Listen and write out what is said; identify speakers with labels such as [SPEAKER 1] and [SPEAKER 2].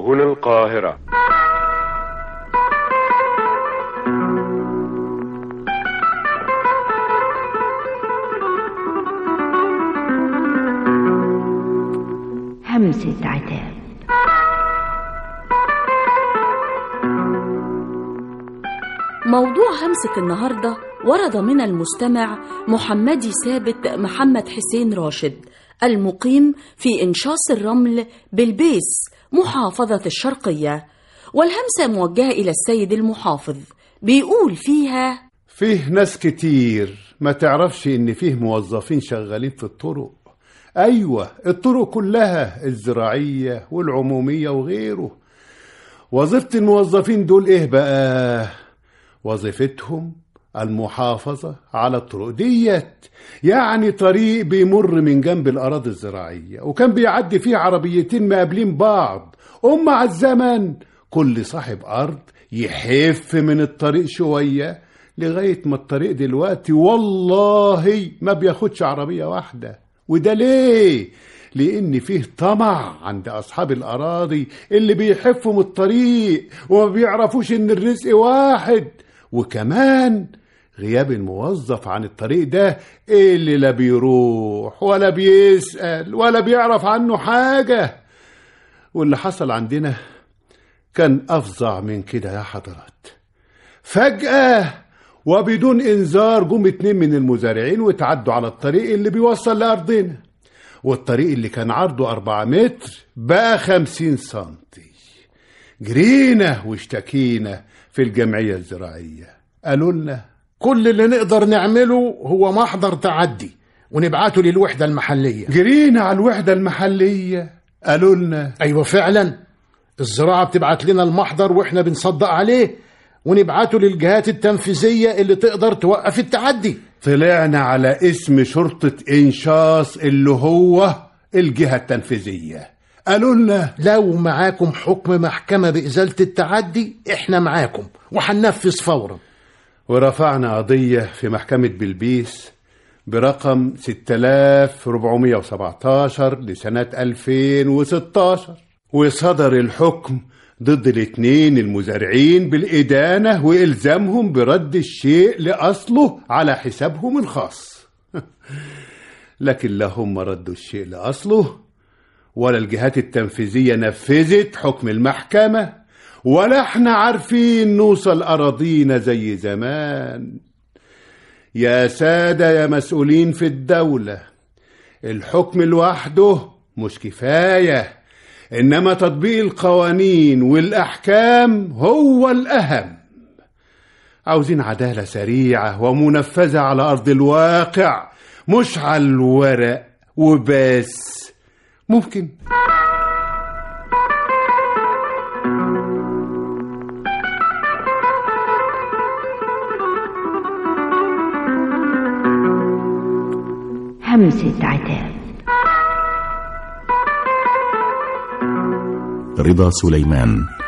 [SPEAKER 1] هنا القاهرة.
[SPEAKER 2] همسة عتاب.
[SPEAKER 3] موضوع همسة النهاردة ورد من المستمع محمدي ثابت محمد حسين راشد المقيم في إنشاص الرمل بالبيس محافظة الشرقية، والهمسة موجهة إلى السيد المحافظ. بيقول فيها:
[SPEAKER 4] فيه ناس كتير ما تعرفش إن فيه موظفين شغالين في الطرق. أيوة، الطرق كلها، الزراعية والعمومية وغيره. وظيفة الموظفين دول إيه بقى؟ وظيفتهم المحافظة على الطرق ديت. يعني طريق بيمر من جنب الأراضي الزراعية وكان بيعدي فيه عربيتين مقابلين بعض، مع الزمن كل صاحب أرض يحف من الطريق شوية لغاية ما الطريق دلوقتي والله ما بياخدش عربية واحدة. وده ليه؟ لأن فيه طمع عند أصحاب الأراضي اللي بيحفوا من الطريق وما بيعرفوش إن الرزق واحد. وكمان غياب الموظف عن الطريق ده اللي لا بيروح ولا بيسأل ولا بيعرف عنه حاجة. واللي حصل عندنا كان أفظع من كده يا حضرات. فجأة وبدون إنذار جم 2 من المزارعين وتعدوا على الطريق اللي بيوصل لأرضنا، والطريق اللي كان عرضه 4 متر بقى 50 سنتي. جرينا واشتكينا في الجمعية الزراعية، قالوا لنا
[SPEAKER 5] كل اللي نقدر نعمله هو محضر تعدي ونبعته للوحدة المحلية.
[SPEAKER 4] جرينا على الوحدة المحلية، قالوا لنا
[SPEAKER 5] أيوة فعلا، الزراعة بتبعت لنا المحضر وإحنا بنصدق عليه ونبعته للجهات التنفيذية اللي تقدر توقف التعدي.
[SPEAKER 4] طلعنا على اسم شرطة إنشاص اللي هو الجهة التنفيذية. قالوا لنا
[SPEAKER 5] لو معاكم حكم محكمة بإزالة التعدي إحنا معاكم وحننفذ فورا.
[SPEAKER 4] ورفعنا قضية في محكمة بلبيس برقم 6417 لسنة 2016، وصدر الحكم ضد 2 المزارعين بالإدانة وإلزامهم برد الشيء لأصله على حسابهم الخاص. لكن لا هم ردوا الشيء لأصله ولا الجهات التنفيذية نفذت حكم المحكمة ولا احنا عارفين نوصل أراضينا زي زمان. يا سادة يا مسؤولين في الدولة، الحكم لوحده مش كفاية، إنما تطبيق القوانين والأحكام هو الأهم. عاوزين عدالة سريعة ومنفذة على أرض الواقع، مش على الورق وبس. ممكن
[SPEAKER 2] همسة عتاب.
[SPEAKER 6] رضا سليمان.